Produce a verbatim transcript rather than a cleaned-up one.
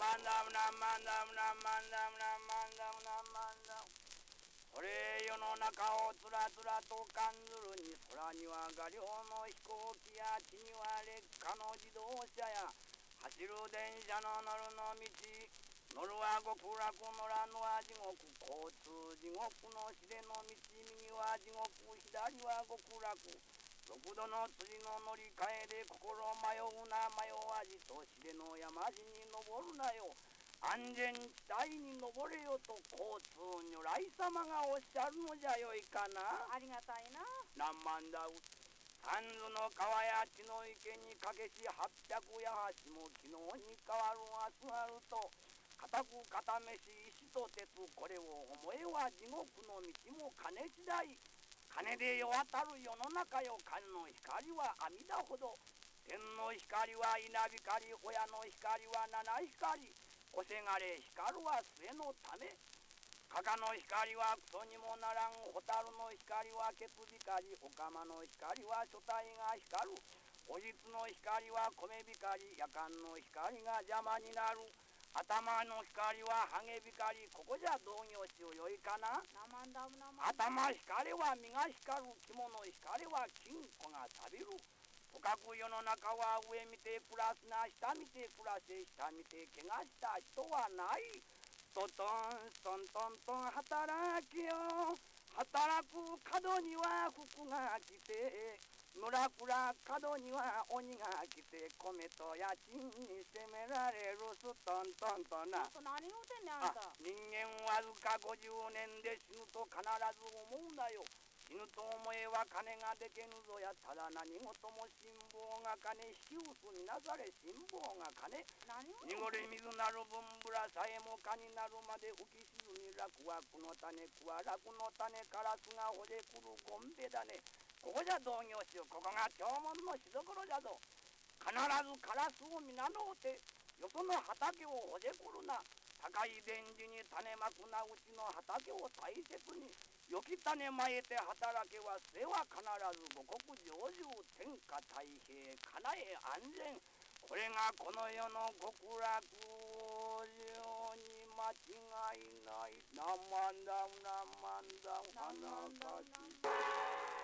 まんだむなまんだむなまんだむなまんだむなまんだむ。これ世の中をつらつらと感ずるに、空には画量の飛行機や地には劣化の自動車や、走る電車の乗るの道、乗るは極楽、乗らぬは地獄、交通地獄の知れの道、右は地獄、左は極楽。六度の辻の乗り換えで心迷うな迷わじと、知れの山路に登るなよ、安全地帯に登れよと交通如来様がおっしゃるのじゃよいかな。 ありがたいな。 何万だう。三途の川や血の池にかけし八百や橋も昨日に変わる明日あると、固く固めし石と鉄、これを思えは地獄の道も金次第。金で世渡る世の中よ、金の光は阿弥陀ほど。天の光は稲光、親の光は七光。おせがれ光るは末のため。加賀の光はクソにもならん、蛍の光はケツ光、お釜の光は書体が光る。おじつの光は米光、夜間の光が邪魔になる。頭の光はハゲ光、ここじゃ同業しようよいかな。頭光は身が光る、肝の光は金庫が錆びる。とかく世の中は上見て暮らすな、下見て暮らせ、下見て怪我した人はない。トトントントントン働きよ、働く角には福が来て、村倉角には鬼が来て、米と家賃に責められる。ストントンとな。 何言うてんねんあんた。 人間わずかごじゅうねんで死ぬと必ず思うんだよ。死ぬと思えば金がでけぬぞや、ただ何事も辛抱が金、引き薄になされ辛抱が金。濁り水なる分ぶらさえもかになるまで浮き沈み、楽は苦の種、苦は楽の種、カラスがほでくるゴンベだね。ここじゃ同業しよう、ここが長門のしどころじゃぞ。必ずカラスを皆のうて、よその畑をほでくるな。高い田地に種まくなうちの畑を大切に、よき種まいて働けは末は必ず五穀成就、天下太平、家内安全。これがこの世の極楽往生に間違いない。何万だ何万だ花かし。